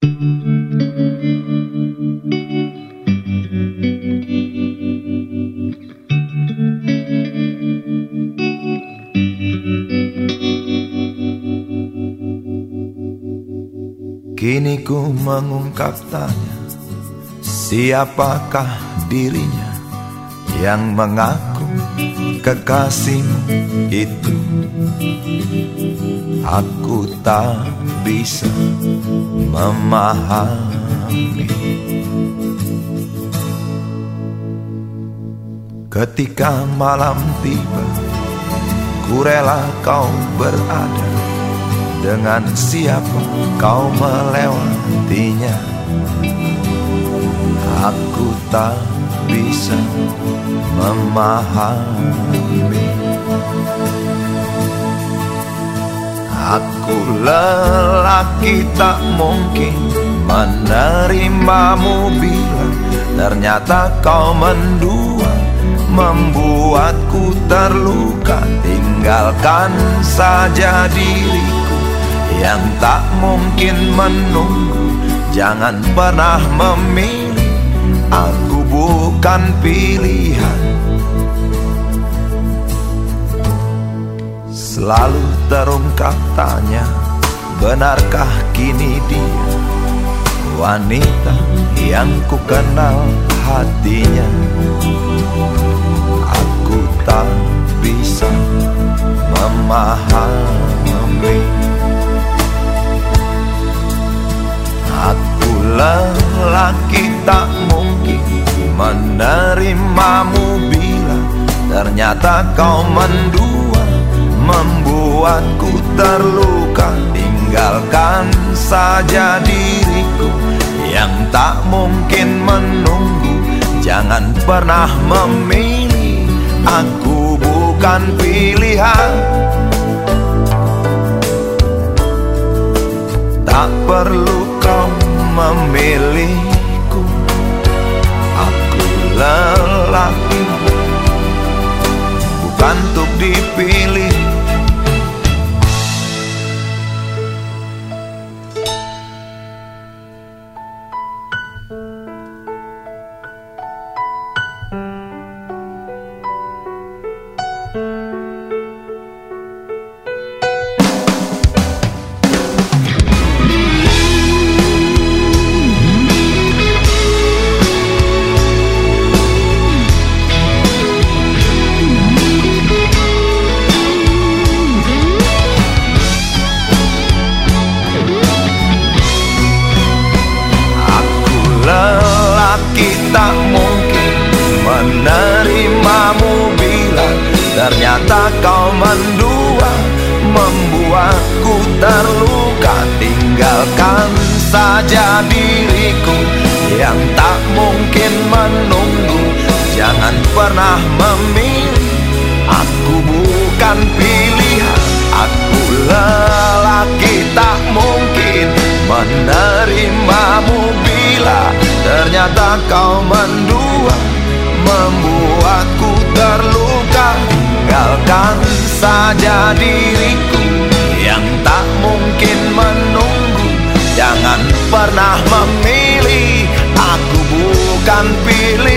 Kini ku mengungkap tanya, siapakah dirinya yang mengaku kekasihmu itu? Aku tak bisa memahami. Ketika malam tiba, ku rela kau berada. Dengan siapa kau melewatinya? Aku tak bisa memahami. Aku lelaki tak mungkin menerimamu bila ternyata kau mendua, membuatku terluka. Tinggalkan saja diriku yang tak mungkin menunggu. Jangan pernah memilih, aku bukan pilihan. Selalu terungkap tanya, benarkah kini dia wanita yang ku kenal hatinya? Aku tak bisa memahami. Aku lelaki tak mungkin menerimamu bila ternyata kau mendua, membuatku terluka. Tinggalkan saja diriku yang tak mungkin menunggu. Jangan pernah memilih, aku bukan pilihan. Tak perlu kau memilihku, aku lelaki bukan untuk dipilih. Tak mungkin menerimamu bila ternyata kau mendua, membuatku terluka. Tinggalkan saja diriku yang tak mungkin menunggu. Jangan pernah memilih, aku bukan pilihan. Aku lelaki tak mungkin menerimamu bila ternyata kau mendua, membuatku terluka. Tinggalkan saja diriku yang tak mungkin menunggu. Jangan pernah memilih, aku bukan pilih.